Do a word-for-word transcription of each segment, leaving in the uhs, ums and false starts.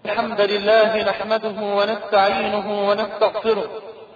الحمد لله نحمده ونستعينه ونستغفره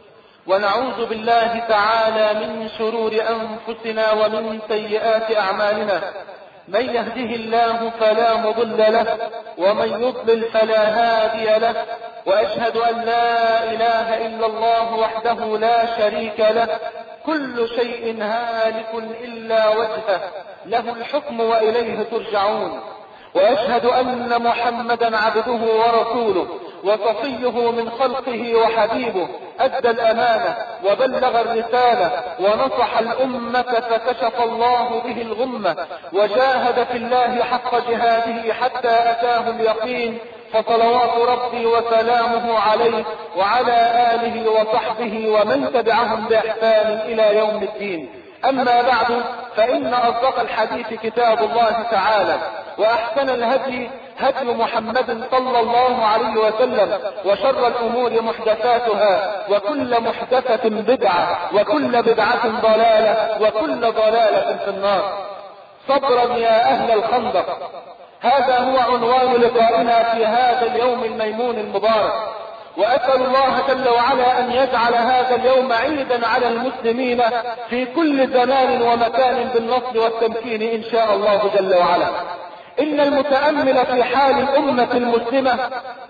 ونعوذ بالله تعالى من شرور أنفسنا ومن سيئات أعمالنا. من يهده الله فلا مضل له ومن يضلل فلا هادي له، وأشهد أن لا إله إلا الله وحده لا شريك له، كل شيء هالك إلا وجهه، له الحكم وإليه ترجعون. وأشهد أن محمدا عبده ورسوله وصفيه من خلقه وحبيبه، أدى الأمانة وبلغ الرسالة ونصح الأمة فكشف الله به الغمة، وجاهد في الله حق جهاده حتى أتاه اليقين، فصلوات ربي وسلامه عليه وعلى آله وصحبه ومن تبعهم بإحسان إلى يوم الدين. أما بعد، فإن أصدق الحديث كتاب الله تعالى، وأحسن الهدي هدي محمد صلى الله عليه وسلم، وشر الأمور محدثاتها، وكل محدثة بدعة، وكل بدعة ضلالة، وكل ضلالة في النار. صبرا يا أهل الخندق، هذا هو عنوان لقائنا في هذا اليوم الميمون المبارك، وأسأل الله جل وعلا أن يجعل هذا اليوم عيدا على المسلمين في كل زمان ومكان بالنصر والتمكين إن شاء الله جل وعلا. إن المتأمل في حال الأمة المسلمة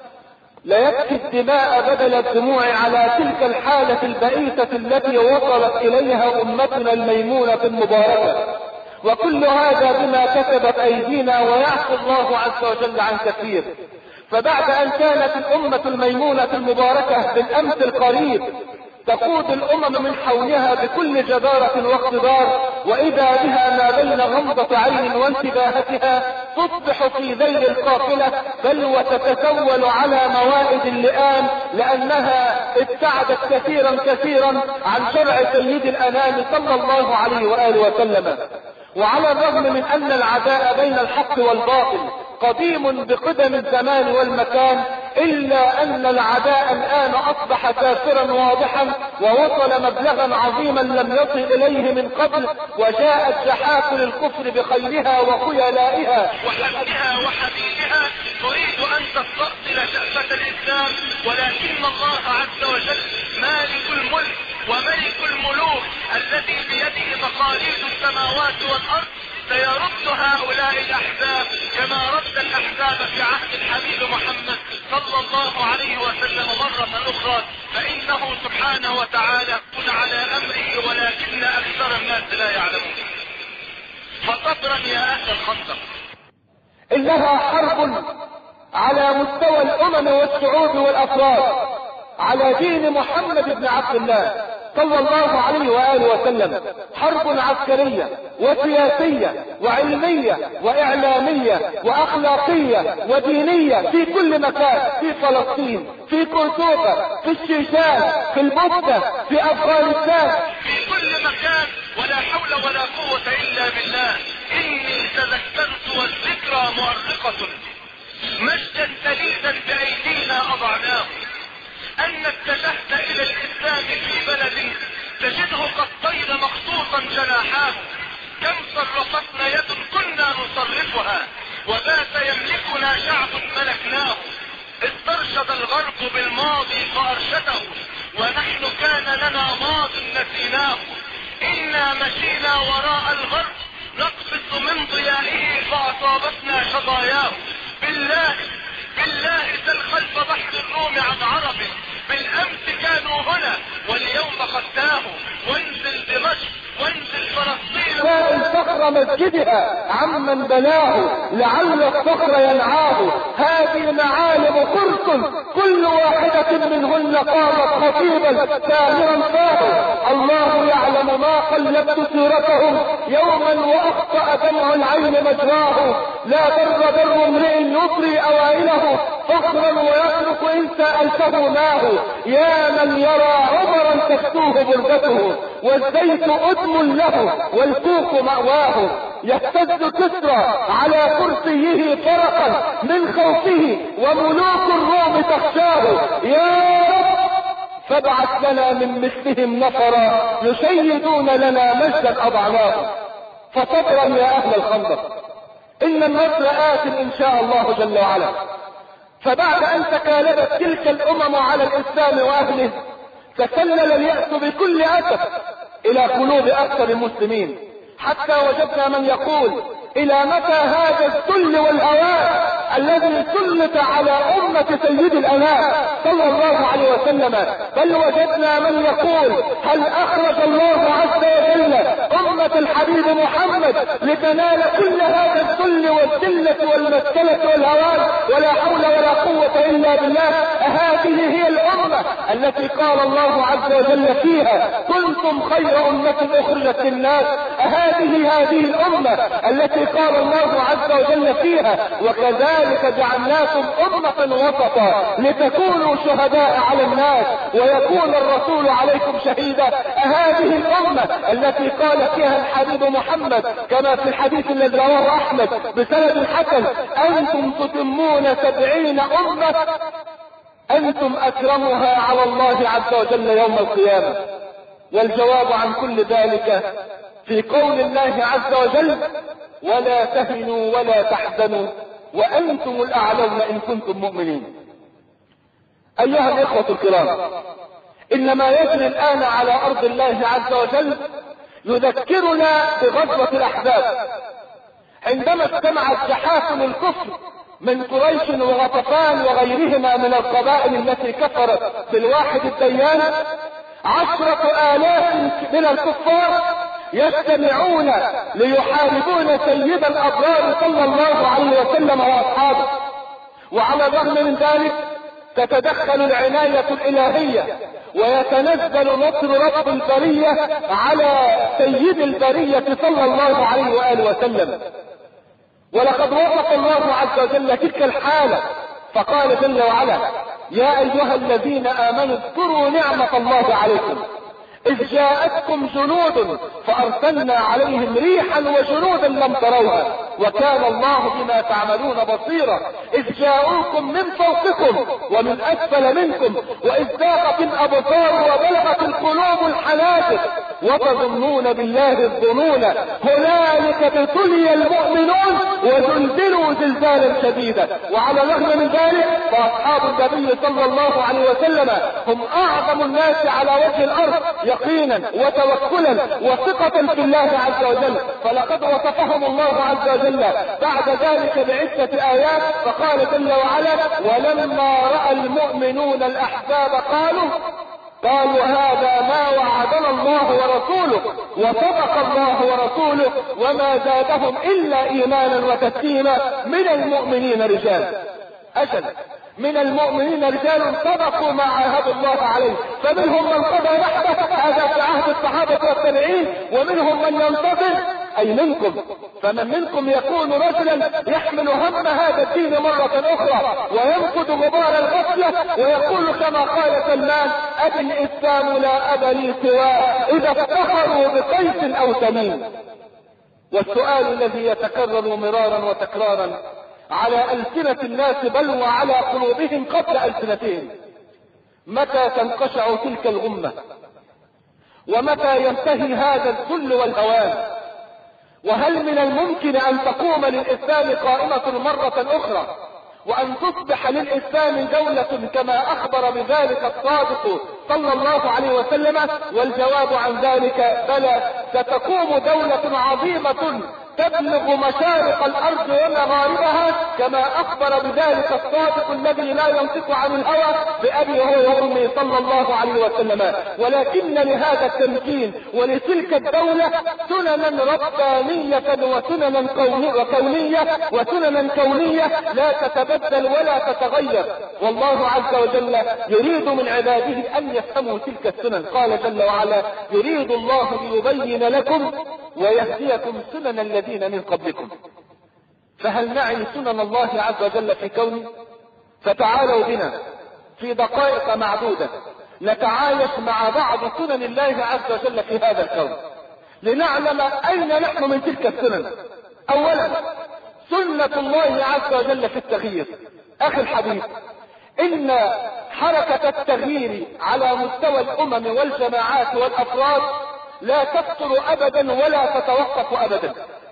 لا يكفي الدماء بدل الدموع على تلك الحالة البئيسة التي وصلت إليها أمتنا الميمونة المباركة، وكل هذا بما كسبت أيدينا، ويعفو الله عز وجل عن كثير. فبعد أن كانت الأمة الميمونة المباركة بالأمس القريب تقود الأمم من حولها بكل جدارة واقتدار، وإذا بها ما بين غمضة عين وانتباهتها تصبح في ذيل القافلة، بل وتتسول على موائد اللئام، لأنها ابتعدت كثيرا كثيرا عن شرع سيد الأنام صلى الله عليه وآله وسلم. وعلى الرغم من أن العداء بين الحق والباطل قديم بقدم الزمان والمكان، إلا أن العداء الآن أصبح كافرا واضحا، ووصل مبلغا عظيما لم يصل إليه من قبل، وجاءت جحافل الكفر بخيلها وخيلائها وحبها وحبيبها تريد أن تستأصل شأفة الإسلام، ولكن الله عز وجل مالك الملك وملك الملوك الذي بيده مقاليد السماوات والأرض سيرد هؤلاء الأحزاب كما رد الأحزاب في عهد الحبيب محمد صلى الله عليه وسلم مرة أخرى، فإنه سبحانه وتعالى قل على أمره ولكن أكثر الناس لا يعلمون. فصبرا يا أهل الخندق، إنها حرب على مستوى الأمم والشعوب والأفراد على دين محمد بن عبد الله صلى الله عليه وآله وسلم، حرب عسكرية وسياسية وعلمية وإعلامية وأخلاقية ودينية في كل مكان، في فلسطين، في كركوكا، في الشيشان، في البوسنة، في أفغانستان، في كل مكان. ولا حول ولا قوة إلا بالله. إني تذكرت والذكرى مؤرقة، مجدا سليدا بأيدينا أضعناه، أن اتجهت إلى الإسلام في بلد تجده قد طير مخصوصا جناحاه، كم صرفتنا يد كنا نصرفها، وبات يملكنا شعب ملكناه. استرشد الغرب بالماضي فأرشده، ونحن كان لنا ماض نسيناه. إنا مشينا وراء الغرب نقفز من ضيائه فأصابتنا شظاياه. بالله بالله سل خلف بحر الروم عن عرب، بالأمس كانوا هنا واليوم قد تاهوا. وانزل دمشق وانزل فلسطين، سائل صخر مسجدها عمن بناه، لعل الصخر ينعاه. هذه معالم قرص كل واحدة منهن قامت خطيبا ساهرا فاه. الله يعلم ما قلبت سيرتهم يوما وأخطأ دمع العين مجراه. لا بر بر امرئ يطري أوائله فخرا ويترك إن سألته ماه. يا من يرى عمرا تكسوه بردته، والزيت أدم له والكوك مأواه. يهتز كسرى على كرسيه فرقا من خوفه، وملوك الروم تخشاه. يا رب فابعث لنا من مثلهم نفرا يشيدون لنا مجدا أضعناه. فصبرا يا أهل الخندق، إن النصر آت إن شاء الله جل وعلا. فبعد أن تكالبت تلك الأمم على الإسلام وأهله تسلل اليأس بكل أسف إلى قلوب أكثر المسلمين، حتى وجدنا من يقول: إلى متى هذا الذل والهوان الذي سلط على أمة سيد الأنام صلى الله عليه وسلم؟ بل وجدنا من يقول: هل أخرج الله عز وجل أمة الحبيب محمد لتنال كل هذا الذل والذلة والمسكنة والهوان ولا حول ولا قوة إلا بالله؟ هذه هي الأمة التي قال الله عز وجل فيها: كنتم خير أمة أخرجت للناس. هذه هذه الأمة التي قال الله عز وجل فيها: وكذلك جعلناكم أمة وسطا لتكونوا شهداء على الناس ويكون الرسول عليكم شهيدا. هذه الأمة التي قال فيها الحبيب محمد كما في الحديث الذي رواه أحمد بسند حسن: أنتم تتمون سبعين أمة أنتم أكرمها على الله عز وجل يوم القيامة. والجواب عن كل ذلك في قول الله عز وجل: ولا تهنوا ولا تحزنوا وأنتم الأعلون إن كنتم مؤمنين. أيها الإخوة الكرام، إن ما يجري الآن على أرض الله عز وجل يذكرنا بغزوة الأحزاب، عندما اجتمعت جحافل الكفر من قريش وغطفان وغيرهما من القبائل التي كفرت بالواحد الديان. عشرة آلاف من الكفار يجتمعون ليحاربون سيد الأبرار صلى الله عليه وسلم وأصحابه، وعلى الرغم من ذلك تتدخل العناية الإلهية ويتنزل نصر رب البرية على سيد البرية صلى الله عليه وآله وسلم. ولقد وصف الله عز وجل تلك الحالة فقال جل وعلا: يا أيها الذين آمنوا اذكروا نعمة الله عليكم إذ جاءتكم جنود فأرسلنا عليهم ريحا وجنودا لم تروها وكان الله بما تعملون بصيرا إذ جاءوكم من فوقكم ومن أسفل منكم وإذ ذاقت الأبصار وبلغت القلوب الحناجر وتظنون بالله الظنون هنالك ابتلي المؤمنون وزلزلوا زلزالا شديدا. وعلى الرغم من ذلك فأصحاب النبي صلى الله عليه وسلم هم أعظم الناس على وجه الأرض يقينا وتوكلا وثقة في الله عز وجل، فلقد وصفهم الله عز وجل بعد ذلك بعدة آيات فقال جل وعلا: ولما رأى المؤمنون الأحزاب قالوا قالوا هذا ما وعدنا الله ورسوله وصدق الله ورسوله وما زادهم إلا إيمانا وتسليما. من المؤمنين رجال أجل من المؤمنين رجال صدقوا ما عاهدوا الله عليه، فمنهم من قضى نحبه هذا في عهد الصحابة والتابعين، ومنهم من ينتظر أي منكم، فمن منكم يكون رجلا يحمل هم هذا الدين مرة أخرى وينقض غبار الغفلة ويقول كما قال سلمان: أبي الإسلام لا أب لي سواه إذا افتخروا بقيس أو تميم. والسؤال الذي يتكرر مرارا وتكرارا على ألسنة الناس بل وعلى قلوبهم قبل ألسنتهم: متى تنقشع تلك الغمة؟ ومتى ينتهي هذا الذل والهوان؟ وهل من الممكن أن تقوم للإسلام قائمة مرة أخرى وأن تصبح للإسلام دولة كما أخبر بذلك الصادق صلى الله عليه وسلم؟ والجواب عن ذلك بلى، ستقوم دولة عظيمة تبلغ مشارق الأرض ومغاربها كما أخبر بذلك الصادق الذي لا ينطق عن الهوى بأبي هو وأمي صلى الله عليه وسلم. ولكن لهذا التمكين ولتلك الدولة سننا ربانية وسننا وكونية وسننا كونية لا تتبدل ولا تتغير، والله عز وجل يريد من عباده أن يفهموا تلك السنن. قال جل وعلا: يريد الله ليبين لكم ويهديكم سنن الذين من قبلكم. فهل نعي سنن الله عز وجل في كونه؟ فتعالوا بنا في دقائق معدودة نتعايش مع بعض سنن الله عز وجل في هذا الكون لنعلم أين نحن من تلك السنن. أولا، سنة الله عز وجل في التغيير. أخي الحبيب، إن حركة التغيير على مستوى الأمم والجماعات والأفراد لا تفتر أبدا ولا تتوقف أبدا،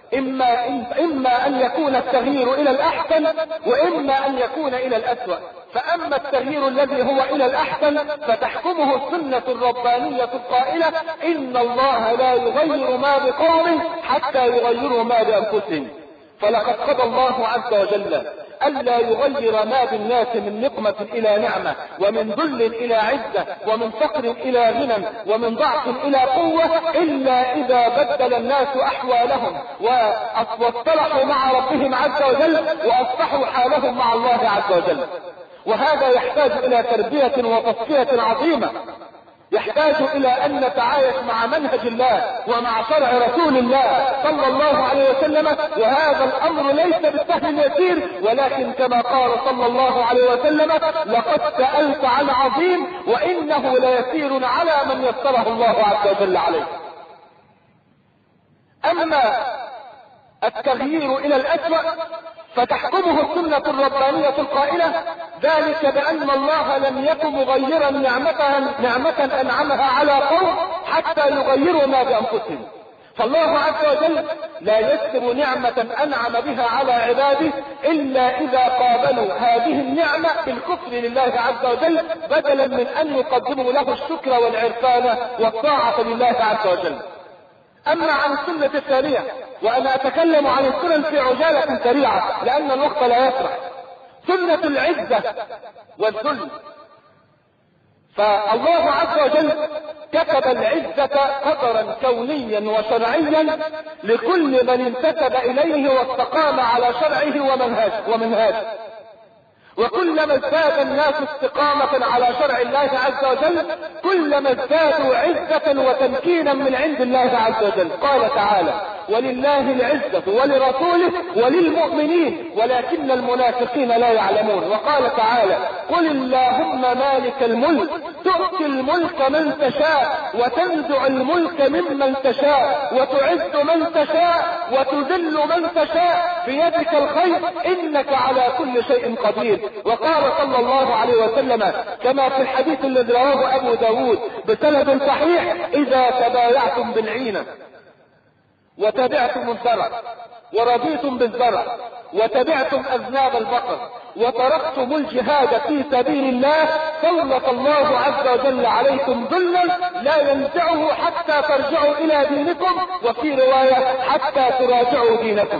إما, إما أن يكون التغيير إلى الأحسن وإما أن يكون إلى الأسوأ. فأما التغيير الذي هو إلى الأحسن فتحكمه السنة الربانية القائلة إن الله لا يغير ما بقوم حتى يغيروا ما بأنفسهم. فلقد قضى الله عز وجل ألا يغير ما بالناس من نقمة إلى نعمة، ومن ذل إلى عزة، ومن فقر إلى غنى، ومن ضعف إلى قوة، إلا إذا بدل الناس أحوالهم واصطلحوا مع ربهم عز وجل وأصلحوا حالهم مع الله عز وجل. وهذا يحتاج إلى تربية وتصفية عظيمة، يحتاج إلى أن نتعايش مع منهج الله ومع شرع رسول الله صلى الله عليه وسلم. وهذا الأمر ليس بالسهل اليسير، ولكن كما قال صلى الله عليه وسلم لقد سألت عن عظيم وإنه ليسير على من يسره الله عز وجل عليه. أما التغيير إلى الأسوأ فتحكمه السنة الربانية القائلة ذلك بأن الله لم يكن مغيرا نعمة, نعمة أنعمها على قوم حتى يغيروا ما بأنفسهم. فالله عز وجل لا يذكر نعمة أنعم بها على عباده إلا إذا قابلوا هذه النعمة بالكفر لله عز وجل، بدلا من أن يقدموا له الشكر والعرفان والطاعة لله عز وجل. أما عن السنة الثانية، وأنا أتكلم عن السنن في عجالة سريعة لأن الوقت لا يسرع، سنة العزة والذل. فالله عز وجل كتب العزة قدرا كونيا وشرعيا لكل من انتسب إليه واستقام على شرعه ومنهاج ومنهاجه. وكلما ازداد الناس استقامة على شرع الله عز وجل كلما ازدادوا عزة وتمكينا من عند الله عز وجل. قال تعالى ولله العزة ولرسوله وللمؤمنين ولكن المنافقين لا يعلمون. وقال تعالى قل اللهم مالك الملك تؤتي الملك من تشاء وتنزع الملك ممن تشاء وتعز من تشاء وتذل من تشاء بيدك الخير إنك على كل شيء قدير. وقال صلى الله عليه وسلم كما في الحديث الذي رواه أبو داود بسند صحيح إذا تبايعتم بالعينة وتبعتم الزرع ورضيتم بالزرع وتبعتم أذناب البقر وتركتم الجهاد في سبيل الله سلط الله عز وجل عليكم ذلا لا ينزعه حتى ترجعوا إلى دينكم، وفي رواية حتى تراجعوا دينكم.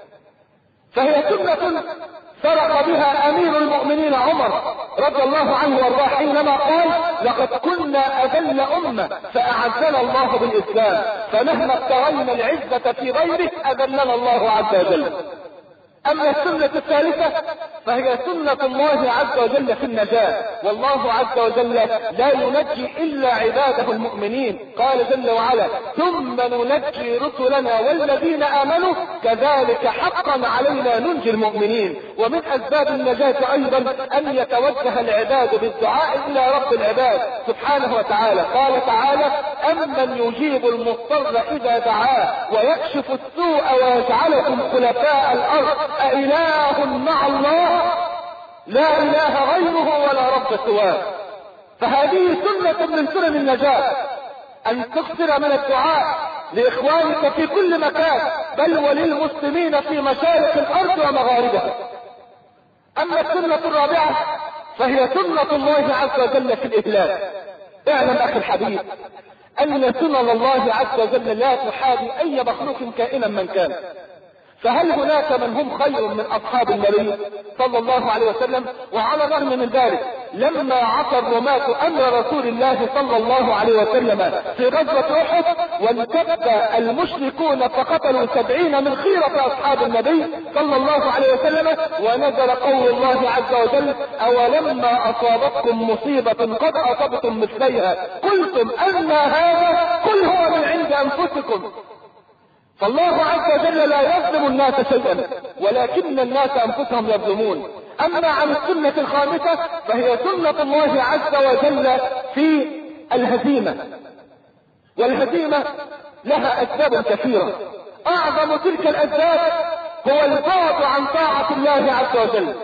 فهي سنة فرق بها أمير المؤمنين عمر رضي الله عنه وارضاه حينما قال لقد كنا أذل أمة فأعزنا الله بالإسلام فمهما ابتغينا العزة في غيره أذلنا الله عز وجل. أما السنة الثالثة فهي سنة الله عز وجل في النجاة، والله عز وجل لا ينجي إلا عباده المؤمنين. قال جل وعلا ثم ننجي رسلنا والذين آمنوا كذلك حقا علينا ننجي المؤمنين. ومن أسباب النجاة أيضا أن يتوجه العباد بالدعاء إلى رب العباد سبحانه وتعالى. قال تعالى أمن يجيب المضطر إذا دعاه ويكشف السوء ويجعلكم خلفاء الأرض أإله مع الله لا إله غيره ولا رب سواه. فهذه سنة من سنن النجاة أن تكثر من الدعاء لإخوانك في كل مكان بل وللمسلمين في مشارق الأرض ومغاربها. أما السنة الرابعة فهي سنة الله عز وجل في الإهلاك. اعلم أخي الحبيب أن سنن الله عز وجل لا تحابي أي مخلوق كائنا من كان. فهل هناك من هم خير من أصحاب النبي صلى الله عليه وسلم؟ وعلى الرغم من ذلك لما عصى الرماة أمر رسول الله صلى الله عليه وسلم في غزوة أحد وانتب المشركون فقتلوا سبعين من خيرة أصحاب النبي صلى الله عليه وسلم ونزل قول الله عز وجل أولما أصابتكم مصيبة قد أصبتم مثليها قلتم أن هذا قل هو من عند أنفسكم. فالله عز وجل لا يظلم الناس شيئا ولكن الناس أنفسهم يظلمون. أما عن السنة الخامسة فهي سنة الله عز وجل في الهزيمة، والهزيمة لها أسباب كثيرة. أعظم تلك الأسباب هو البعد عن طاعة الله عز وجل،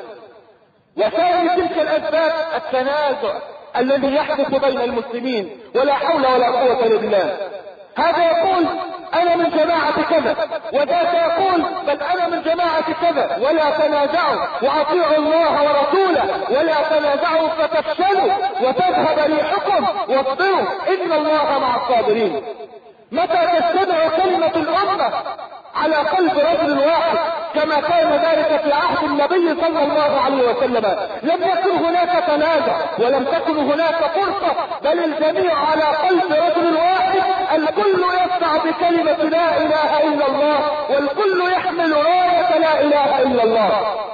وثاني تلك الأسباب التنازع الذي يحدث بين المسلمين ولا حول ولا قوة إلا بالله. هذا يقول انا من جماعة كذا، وذاك يقول بل انا من جماعة كذا. ولا تنازعوا واطيعوا الله ورسوله ولا تنازعوا فتفشلوا وتذهب ريحكم واصبروا ان الله مع الصابرين. متى تجتمع كلمة الامة على قلب رجل واحد كما كان ذلك في عهد النبي صلى الله عليه وسلم؟ لم يكن هناك تنازع ولم تكن هناك فرصة، بل الجميع على قلب رجل واحد، الكل يسمع بكلمة لا اله الا الله، والكل يحمل راية لا اله الا الله.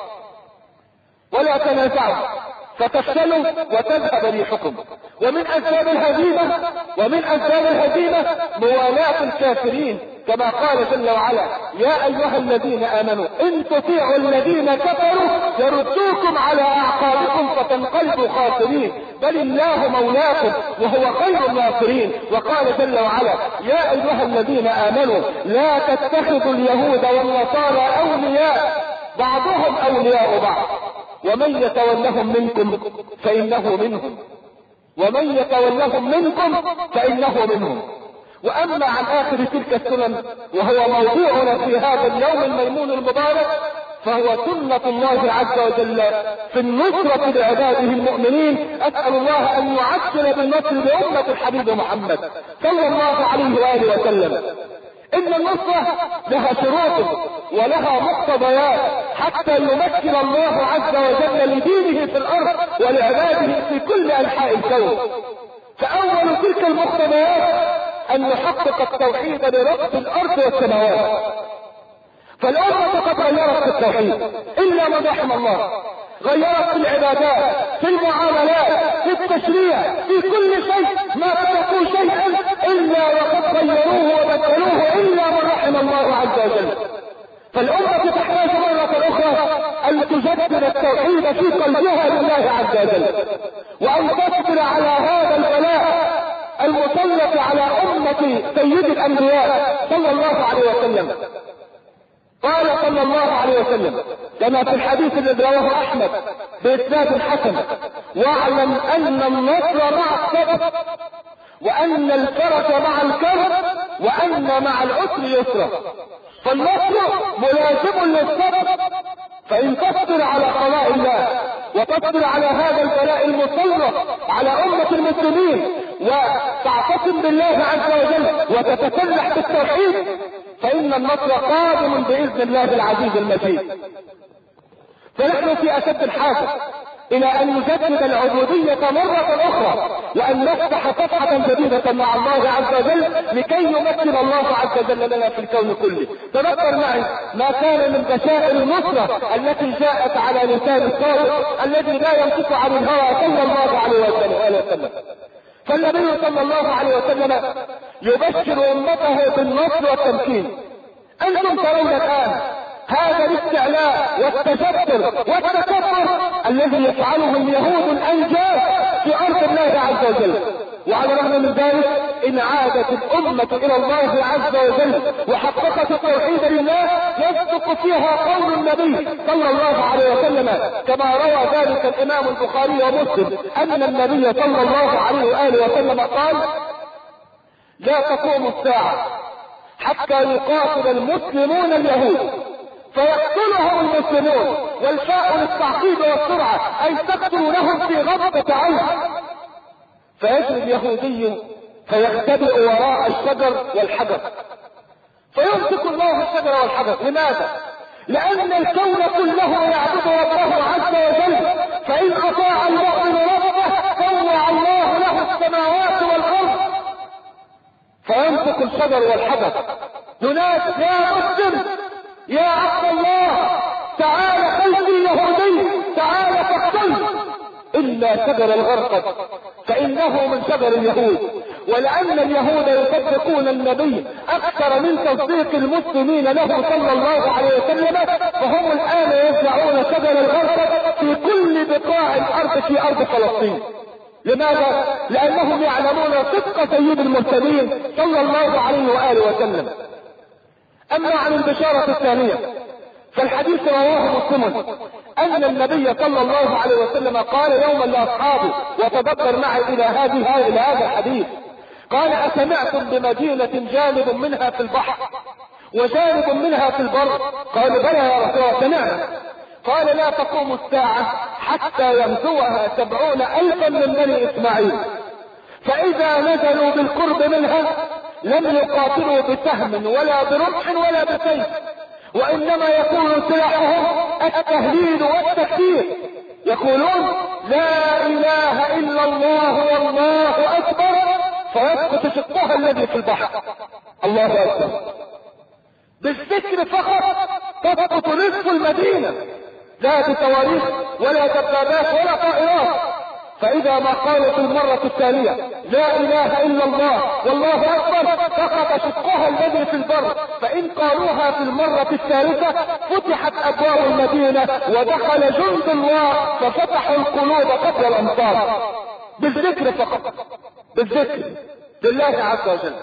ولا تنازعوا فتفشلوا وتذهب ريحكم. ومن اسباب الهزيمة ومن اسباب الهزيمة موالاة الكافرين، كما قال جل وعلا يا ايها الذين امنوا ان تطيعوا الذين كفروا يردوكم على اعقابكم فتنقلبوا خاسرين، بل الله مولاكم وهو خير الناصرين. وقال جل وعلا يا ايها الذين امنوا لا تتخذوا اليهود والنصارى اولياء بعضهم اولياء بعض ومن يتولهم منكم فانه منهم ومن يتولهم منكم فانه منهم. واما عن اخر تلك السنن وهو موضوعنا في هذا اليوم الميمون المبارك، فهو سنة الله عز وجل في النصرة لعباده المؤمنين. اسأل الله ان يعجل بالنصر لأمة الحبيب محمد صلى الله عليه وآله وسلم. ان النصرة لها شروط ولها مقتضيات حتى يمكن الله عز وجل لدينه في الارض ولعباده في كل انحاء الكون. فاول تلك المقتضيات ان نحقق التوحيد لرب الارض والسماوات. فالامة قد غيرت في التوحيد الا من رحم الله، غيرت في العبادات في المعاملات في التشريع في كل شيء، ما تركوا شيئا الا وقد غيروه وبدلوه الا من رحم الله عز وجل. فالامة تحتاج مرة اخرى ان تجدد التوحيد في قلبها لله عز وجل، وان تصبر على هذا البلاء المسلط على امة سيد الانبياء صلى الله عليه وسلم. قال صلى الله عليه وسلم كما في الحديث الذي رواه احمد باسناد حسن واعلم ان النصر مع الصبر وان الفرج مع الكرب وان مع العسر يسرا. فالنصر ملازم للصبر، فان تصبر على قضاء الله وتصبر على هذا البلاء المسلط على امة المسلمين وتعتصم بالله عز وجل وتتسلح بالتوحيد فان النصر قادم باذن الله العزيز المجيد. فنحن في اشد الحاجة الى ان نجدد العبودية مرة اخرى وان نفتح صفحة جديدة مع الله عز وجل لكي يمكن الله عز وجل لنا في الكون كله. تذكر معي ما كان من بشائر النصرة التي جاءت على لسان الصادق الذي لا ينطق عن الهوى صلى الله عليه وسلم. فالنبي صلى الله عليه وسلم يبشر امته بالنصر والتمكين. انتم ترون الان هذا الاستعلاء والتجبر والتكبر الذي يفعله اليهود الانجاز في ارض الله عز وجل، وعلى الرغم من ذلك ان عادت الامة الى الله عز وجل وحققت التوحيد لله يصدق فيها قول النبي صلى الله عليه وسلم كما روى ذلك الامام البخاري ومسلم ان النبي صلى الله عليه واله وسلم قال لا تقوم الساعة حتى يقاتل المسلمون اليهود فيقتلهم المسلمون، والفاء للتعقيد والسرعة اي تقتلونهم في غضبة عين. فيجري اليهودي فيختبئ وراء الشجر والحجر فيمسك الله الشجر والحجر. لماذا؟ لان الكون كله يعبد ربه عز وجل، فان اطاع المؤمن ربه طوع الله له السماوات والارض. فيمسك الشجر والحجر ينادي يا مسلم يا عبد الله تعال خلفي يهودي تعال فاقتله، الا شجر الغرقد فانه من شجر اليهود. ولان اليهود يصدقون النبي اكثر من تصديق المسلمين له صلى الله عليه وسلم، فهم الان يزرعون شجر الغرقد في كل بقاع الارض في ارض فلسطين. لماذا؟ لانهم يعلمون صدق سيد المرسلين صلى الله عليه واله وسلم. اما عن البشارة الثانية فالحديث رواه مسلم ان النبي صلى الله عليه وسلم قال يوما لاصحابه، وتذكر معي الى هذه الى هذا الحديث، قال أسمعتم بمدينة جانب منها في البحر وجانب منها في البر؟ قالوا بلى يا رسول الله سمعنا. قال لا تقوم الساعة حتى يغزوها سبعون ألفا من بني إسماعيل، فإذا نزلوا بالقرب منها لم يقاتلوا بسهم ولا برمح ولا بسيف، وإنما يكون سلاحهم التهليل والتكبير، يقولون لا إله إلا الله والله أكبر، فيسقط شقها الذي في البحر. الله أكبر. بالذكر فقط تسقط نصف المدينة، لا بصواريخ ولا دبابات ولا طائرات. فإذا ما قالوا في المرة الثانية لا إله إلا الله والله أكبر سقط شقها الذي في البر، فإن قالوها في المرة الثالثة فتحت أبواب المدينة ودخل جند الله ففتحوا القلوب قبل الأمطار. بالذكر فقط، بالذكر لله عز وجل.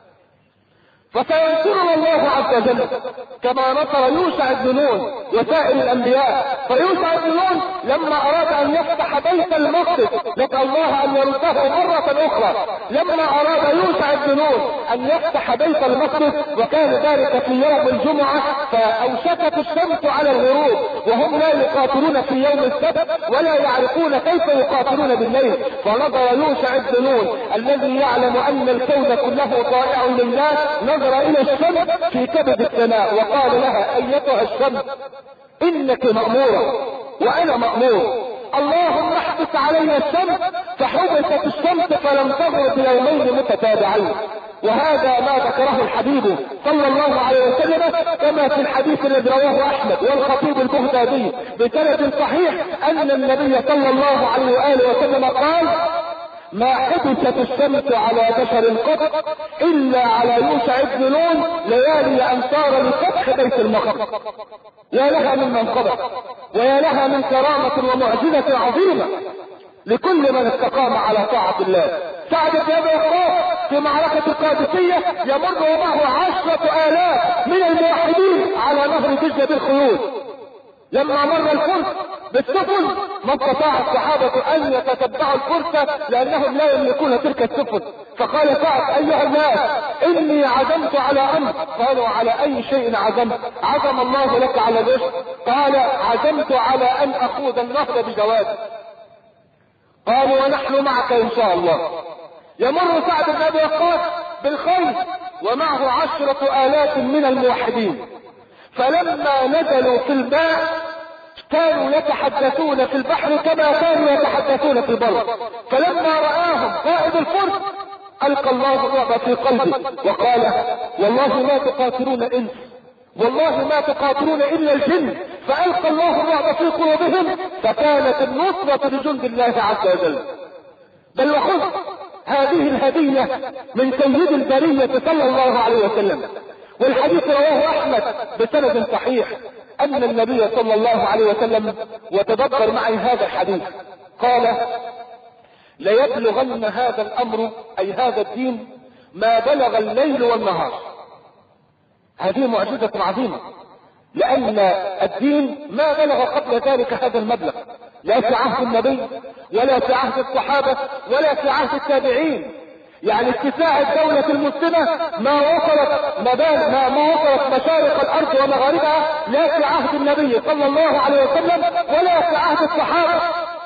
فسينصرنا الله عز وجل كما نصر يوشع بن نون وسائر الانبياء. فيوشع بن نون لما اراد ان يفتح بيت المقدس نسأل الله ان يرده مرة اخرى، لما اراد يوشع بن نون ان يفتح بيت المقدس وكان ذلك في يوم الجمعة، فاوشكت الشمس على الغروب وهم لا يقاتلون في يوم السبت ولا يعرفون كيف يقاتلون بالليل، فنظر يوشع بن نون الذي يعلم ان الكون كله طائع لله نظر الى الشمس في كبد السماء وقال لها ايتها الشمس انك مأمورة وانا مأمور، اللهم احبس علينا الشمس، فحبست الشمس فلم تغرب يومين متتابعين. وهذا ما ذكره الحبيب صلى الله عليه وسلم كما في الحديث الذي رواه احمد والخطيب البغدادي بسند صحيح ان النبي صلى الله عليه واله وسلم قال ما حدثت الشمس على بشر قط الا على يوشع بن نون ليالي امطار لفتح بيت المقدس. يا لها من منقبة ويا لها من كرامة ومعجزة عظيمة لكل من استقام على طاعة الله. سعد بن ابي وقاص في معركة القادسية يمر ومعه عشرة آلاف من الموحدين على نهر دجلة بالخيول. لما مر الفرس بالسفن ما استطاع الصحابة ان يتتبعوا الفرس لانهم لا يملكون تلك السفن، فقال سعد ايها الناس اني عزمت على امر. قالوا على اي شيء عزمت؟ عزم الله لك على الرشد. قال عزمت على ان اخوض النهر بجواد. قالوا ونحن معك ان شاء الله. يمر سعد بن ابي وقاص بالخيل ومعه عشرة الاف من الموحدين، فلما نزلوا في الماء كانوا يتحدثون في البحر كما كانوا يتحدثون في البر. فلما رآهم قائد الفرس ألقى الله الرعب في قلبه وقال والله ما تقاتلون الإنس، والله ما تقاتلون إلا الجن، فألقى الله الرعب في قلوبهم فكانت النصرة لجند الله عز وجل. بل وخذ هذه الهدية من سيد البرية صلى الله عليه وسلم، والحديث رواه احمد بسند صحيح ان النبي صلى الله عليه وسلم وتدبر معي هذا الحديث قال ليبلغن هذا الامر اي هذا الدين ما بلغ الليل والنهار. هذه معجزة عظيمة لان الدين ما بلغ قبل ذلك هذا المبلغ، لا في عهد النبي ولا في عهد الصحابة ولا في عهد التابعين. يعني اتساع الدولة المسلمة ما وصلت مبالغ ما, ما وصلت مشارق الارض ومغاربها لا في عهد النبي صلى الله عليه وسلم ولا في عهد الصحابة،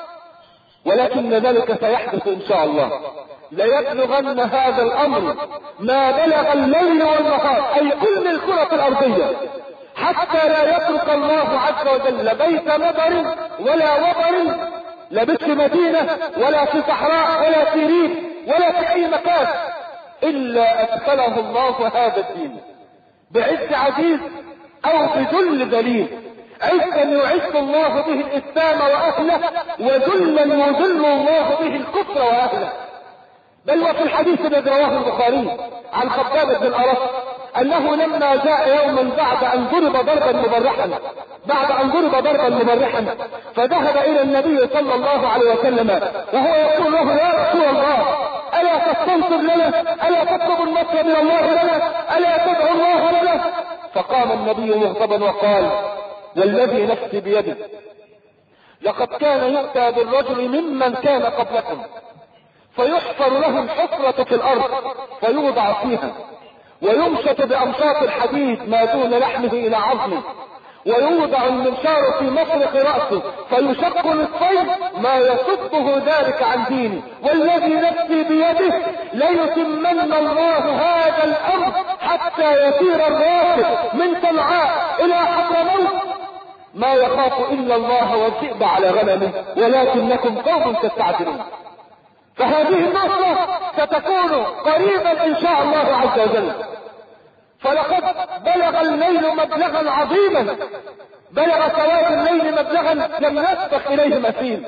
ولكن ذلك سيحدث ان شاء الله. ليبلغن هذا الامر ما بلغ الليل والنهار اي كل الكرة الارضية، حتى لا يترك الله عز وجل بيت مطر ولا وطر، لا بيت في مدينة ولا في صحراء ولا في ريف ولا في اي مكان الا ادخله الله هذا الدين بعز عزيز او بذل ذليل، عزا يعز الله به الاسلام واهله وذلا يذل الله به الكفر واهله. بل وفي الحديث الذي رواه البخاري عن خباب بن الأرس انه لما جاء يوما بعد ان ضرب ضربا مبرحا بعد ان ضرب ضربا مبرحا فذهب الى النبي صلى الله عليه وسلم وهو يقول له يا رسول الله الا تستنصر لنا، الا تطلب النصر من الله لنا، الا تدعو الله لنا؟ فقام النبي مغضبا وقال والذي نفسي بيده لقد كان يؤتى بالرجل ممن كان قبلكم فيحفر لهم حفرة في الارض فيوضع فيها، ويمشط بامشاط الحديد ما دون لحمه الى عظمه، ويوضع المنشار في مفرق رأسه فيشق نصفين ما يصده ذلك عن دينه، والذي نفسي بيده ليتمن الله هذا الامر حتى يسير الراكب من صنعاء الى حضرموت ما يخاف الا الله والذئب على غنمه ولكنكم قوم تستعجلون. فهذه النصرة ستكون قريبا ان شاء الله عز وجل. فلقد بلغ الليل مبلغا عظيما، بلغ سواد الليل مبلغا لم يسبق اليه مثيل،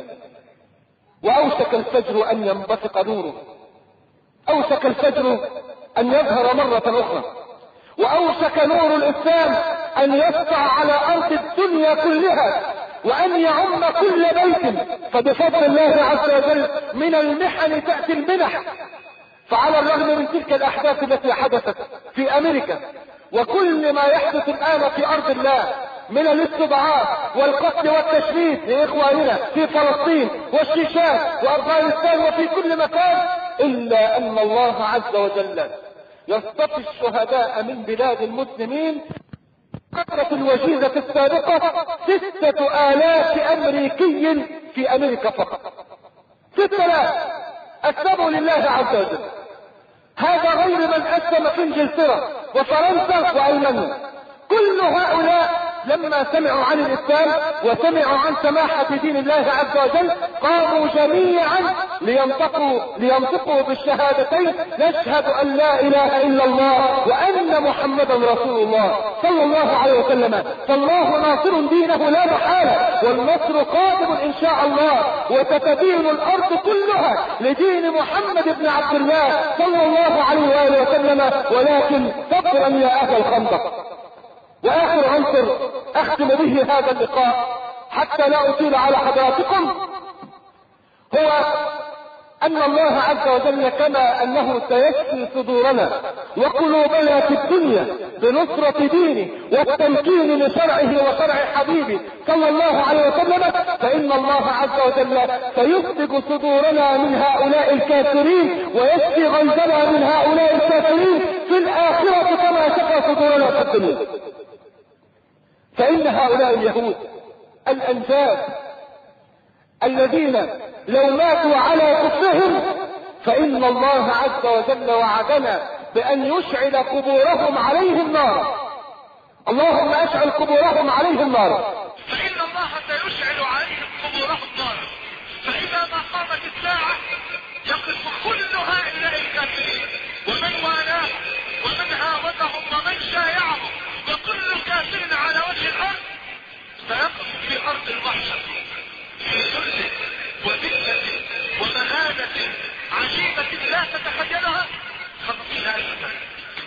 واوشك الفجر ان ينبثق نوره، اوشك الفجر ان يظهر مرة اخرى، واوشك نور الاسلام ان يسطع على ارض الدنيا كلها وان يعم كل بيت. فبفضل الله عز وجل من المحن تأتي المنح. فعلى الرغم من تلك الاحداث التي حدثت في امريكا وكل ما يحدث الان في ارض الله من الاستضعاف والقتل والتشريد لاخواننا في فلسطين والشيشان وافغانستان وفي كل مكان، الا ان الله عز وجل يصطفي الشهداء من بلاد المسلمين. كثرة الوجيزة السابقة ستة آلاف أمريكي في أمريكا فقط، ستة آلاف أسلموا لله عز وجل. هذا غير من أسلم في إنجلترا وفرنسا وألمانيا. كل هؤلاء لما سمعوا عن الإسلام وسمعوا عن سماحة دين الله عز وجل قاموا جميعا لينطقوا لينطقوا بالشهادتين: نشهد أن لا إله إلا الله وأن محمدا رسول الله صلى الله عليه وسلم. فالله ناصر دينه لا محالة، والنصر قادم إن شاء الله، وتتدين الأرض كلها لدين محمد بن عبد الله صلى الله عليه وآله وسلم، ولكن صبرا يا أهل الخندق. واخر عنصر اختم به هذا اللقاء حتى لا اطيل على حضراتكم هو ان الله عز وجل كما انه سيشفي صدورنا وقلوبنا في الدنيا بنصرة دينه والتمكين لشرعه وشرع حبيبه صلى الله عليه وسلم، فان الله عز وجل سيفرج صدورنا من هؤلاء الكافرين ويشفي غيظنا من هؤلاء الكافرين في الاخرة كما شفى صدورنا في الدنيا. فإن هؤلاء اليهود الأنجاز الذين لو ماتوا على كفرهم فإن الله عز وجل وعدنا بأن يشعل قبورهم عليهم نارا. اللهم اشعل قبورهم عليهم نارا. فإن الله سيشعل عليهم قبورهم نارا، فإذا ما قامت الساعة يقف كل هؤلاء الكافرين ومن والاه ومن هاوتهم ومن شايعهم وكل كافر على وجه الارض سيقف في ارض المحشر في ذل وذلة ومهانة عجيبة لا تتخيلها خمسين الف سنة.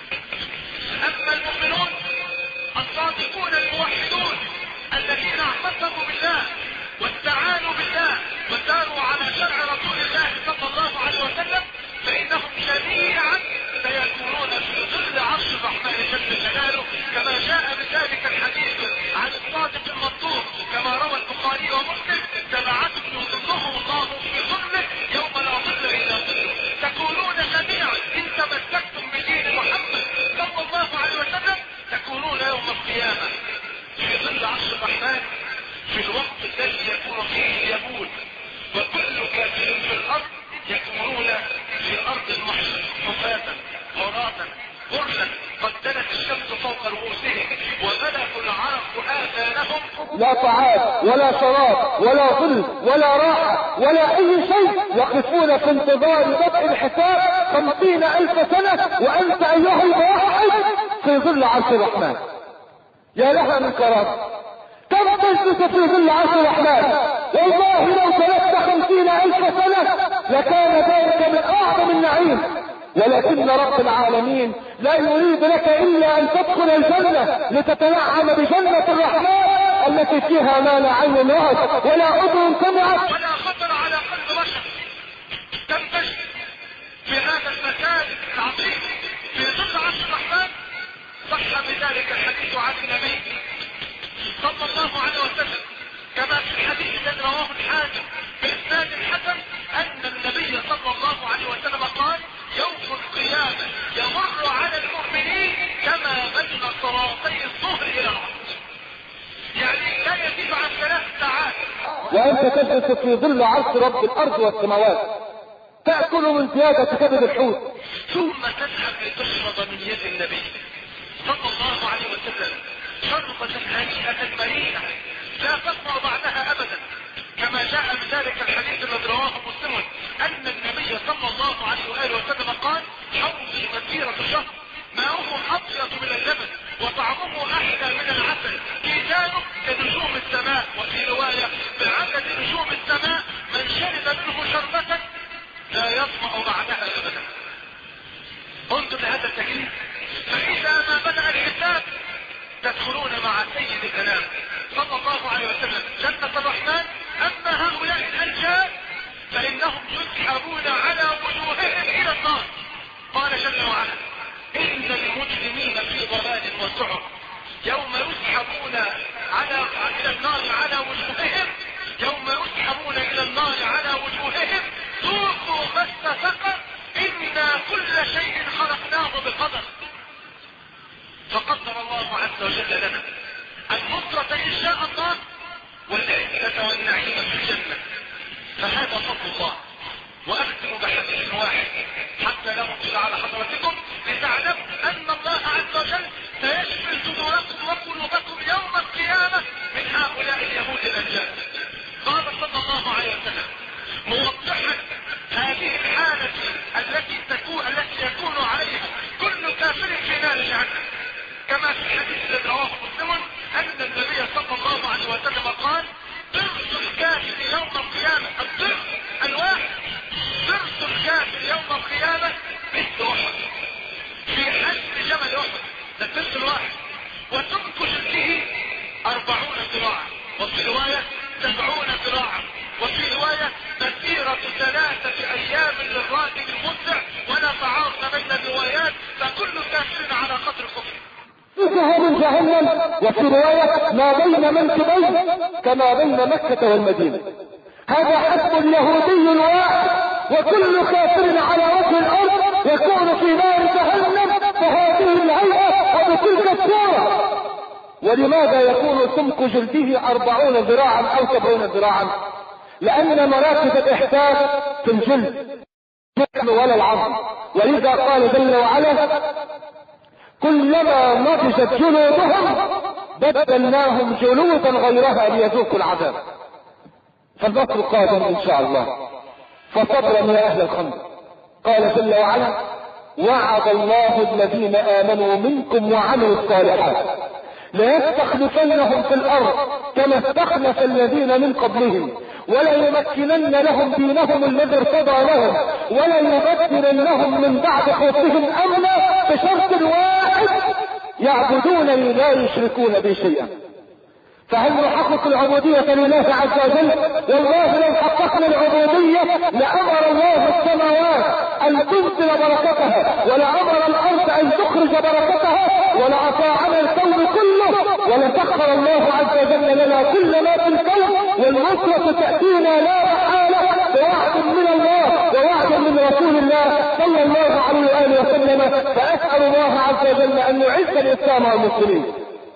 اما المؤمنون الصادقون الموحدون الذين اعتصموا بالله واستعانوا بالله وساروا على شرع رسول الله صلى الله عليه وسلم فانهم جميعا سيكونون في ظل عرش الرحمن جل جلاله، كما جاء بذلك الحديث عن الصادق المصدوق كما روى البخاري ومسلم: سبعة يظلهم الله في ظله يوم لا ظل الا ظله. تكونون جميعا ان تمسكتم بدين محمد صلى الله عليه وسلم تكونون يوم القيامه في ظل عرش الرحمن في الوقت الذي يكون فيه اليهود وكل كافر في الارض يكونون في ارض المحشر حفاة عراة غرلا قد دنت الشمس فوق رؤوسهم وبلغوا العرق آذانهم. لا طعام ولا شراب ولا ظل ولا راحة ولا اي شيء، يقفون في انتظار بدء الحساب خمسين الف سنة وانت ايها الواحد في ظل عرش الرحمن. يا لها من كرامة، كم تجلس في ظل عرش الرحمن؟ والله لو تلفت خمسين الف سنة لكان ذلك من اعظم النعيم، ولكن رب العالمين لا يريد لك الا ان تدخل الجنة لتتنعم بجنة الرحمن التي فيها ما لا عين رأت ولا اذن سمعت ولا خطر على قلب بشر. تنتشر في هذا المكان العظيم في ظل عرش الرحمن. صح بذلك الحديث عن النبي صلى الله عليه وسلم كما في الحديث الذي رواه الحاكم بإسناد حسن ان النبي صلى الله عليه تجلس في ظل عرش رب الارض والسماوات تأكل من زيادة كبد الحوت ثم تذهب لتشرب من يد النبي صلى الله عليه وسلم شربة هنيئة مريئة لا تقوى بعدها ابدا، كما جاء من ذلك الحديث الذي رواه مسلم ان النبي صلى الله عليه واله وسلم قال: حوضي مسيرة شهر، ماؤه ابيض من اللبن وطعمه احلى من العسل، ميزانه كنجوم السماء، وفي رواية بعدد نجوم السماء، من شرب منه شربة لا يظمأ بعدها ابدا. انظر لهذا التكليف، فاذا ما بدأ الحساب تدخلون مع سيد الانام صلى الله عليه وسلم جنة الرحمن. اما هؤلاء الانجاب فانهم يسحبون على وجوههم الى النار. قال جل وعلا: ان المجرمين في ضلال وسعر يوم يسحبون على الى النار على وجوههم يوم يسحبون الى النار على وجوههم ذوقوا مس سقر انا كل شيء خلقناه بقدر. فقدر الله عز وجل لنا النصرة ان شاء الله والعزة والنعيم في الجنة، فهذا فضل الله. واختم بحديث واحد حتى لا اطيل على حضرتكم لتعلموا ان الله عز وجل سيشفي صدوركم وقلوبكم يوم القيامة من هؤلاء اليهود الانجاب. قال صلى الله عليه وسلم موضحا هذه الحالة التي تكون التي يكون عليها كل كافر في نار جهنم، كما في الحديث الذي رواه مسلم ان النبي صلى الله عليه وسلم قال: ضرس الكافر يوم القيامة، الضرس الواحد ضرس الكافر يوم القيامة مثل احد في حجم جبل احد، ده الضرس الواحد، وسمك جلده أربعون ذراعا، وفي رواية سبعون ذراعا، وفي رواية مسيرة ثلاثة ايام للراجل المسع، ولا تعارض بين الروايات، فكل كافر على قدر كفر. من جهنم، وفي رواية ما بين منكبين كما بين مكة والمدينة. هذا حسب اليهودي الواحد، وكل كافر على وجه الارض يكون في نار جهنم بهذه الهيئة وبتلك الصورة. ولماذا يكون سمك جلده أربعون ذراعا أو سبعون ذراعا؟ لأن مراكز الإحساس في الجلد ولا العظم، ولذا قال جل وعلا: كلما نضجت جلودهم بدلناهم جلودا غيرها ليذوقوا العذاب. فالنصر قادم ان شاء الله، فصبرا يا اهل الخندق. قال جل وعلا: وعد الله الذين امنوا منكم وعملوا الصالحات ليستخلفنهم في الارض كما استخلف الذين من قبلهم وليمكنن لهم دينهم الذي ارتضى لهم وليبدلنهم من بعد خوفهم امنا بشرط واحد: يعبدونني لا يشركون بي شيئا. فهل نحقق العبودية لله عز وجل؟ والله لو حققنا العبودية لأمر الله السماوات أن تنزل بركتها، ولأمر الأرض أن تخرج بركتها، ولأطاعنا الكون كله، ولسخر الله عز وجل لنا كل ما في الكون، والنصرة تأتينا لا محالة بوعد من الله ووعد من رسول الله صلى الله عليه وآله وسلم. فأسأل الله عز وجل أن يعز الإسلام والمسلمين.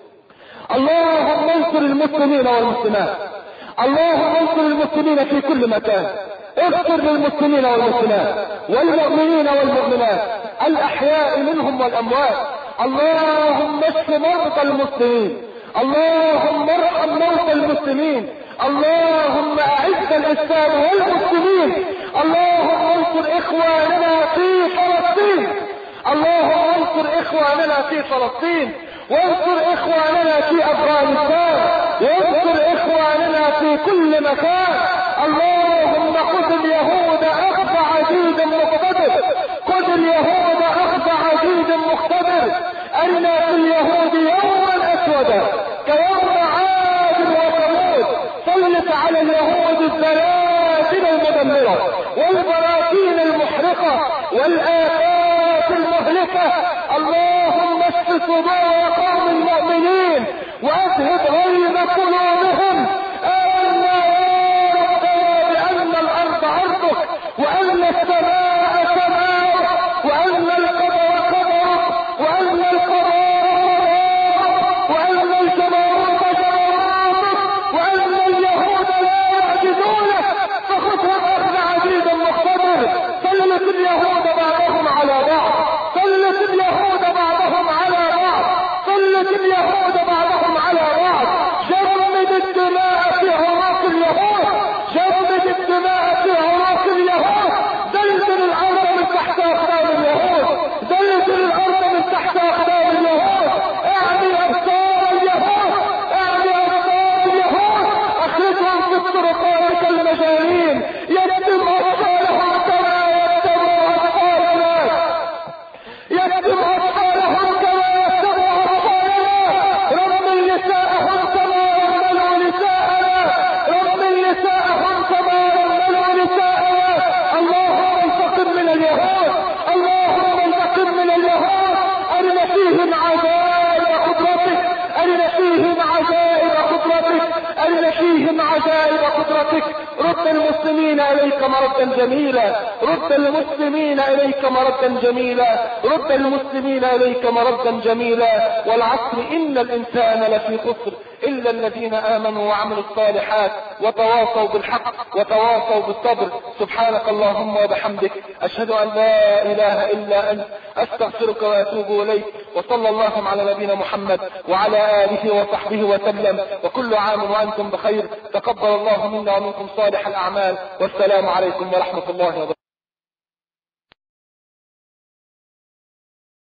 اللهم انصر المسلمين والمسلمات، اللهم انصر المسلمين في كل مكان، اغفر للمسلمين والمسلمات والمؤمنين والمؤمنات الاحياء منهم والاموات. اللهم اشف مرضى المسلمين، اللهم ارحم موتى المسلمين، اللهم اعز الاسلام والمسلمين، اللهم انصر اخواننا في فلسطين، اللهم انصر اخواننا في فلسطين، وانصر اخواننا في افغانستان، وانصر اخواننا في كل مكان. اللهم خذ اليهود اخذ عزيز مقتدر، خذ اليهود اخذ عزيز مقتدر. ارنا في اليهود يوما اسودا كيوم عاد وثمود، سلط على اليهود الزلازل المدمره والبراكين المحرقه والافات المهلكه. اللهم اشف صدور قوم المؤمنين واذهب غيظ قلوبهم. آمنا يا ربنا بأن الأرض أرضك، وأن السماء سماؤك، وأن القدر قدرك، وأن القرار قرارك، وأن الجبروت جبروتك، وأن اليهود لا يعجزون المسلمين إليك مردا جميلا، رد المسلمين إليك مردا جميلا، رد المسلمين إليك مردا جميلا. والعصر إن الإنسان لفي خسر إلا الذين آمنوا وعملوا الصالحات وتواصوا بالحق وتواصوا بالصبر. سبحانك اللهم وبحمدك، أشهد أن لا إله إلا أنت، أستغفرك وأتوب إليك. وصلى الله على نبينا محمد وعلى آله وصحبه وسلم، وكل عام وأنتم بخير. تقبل الله منا ومنكم صالح الأعمال، والسلام عليكم ورحمة الله وبركاته.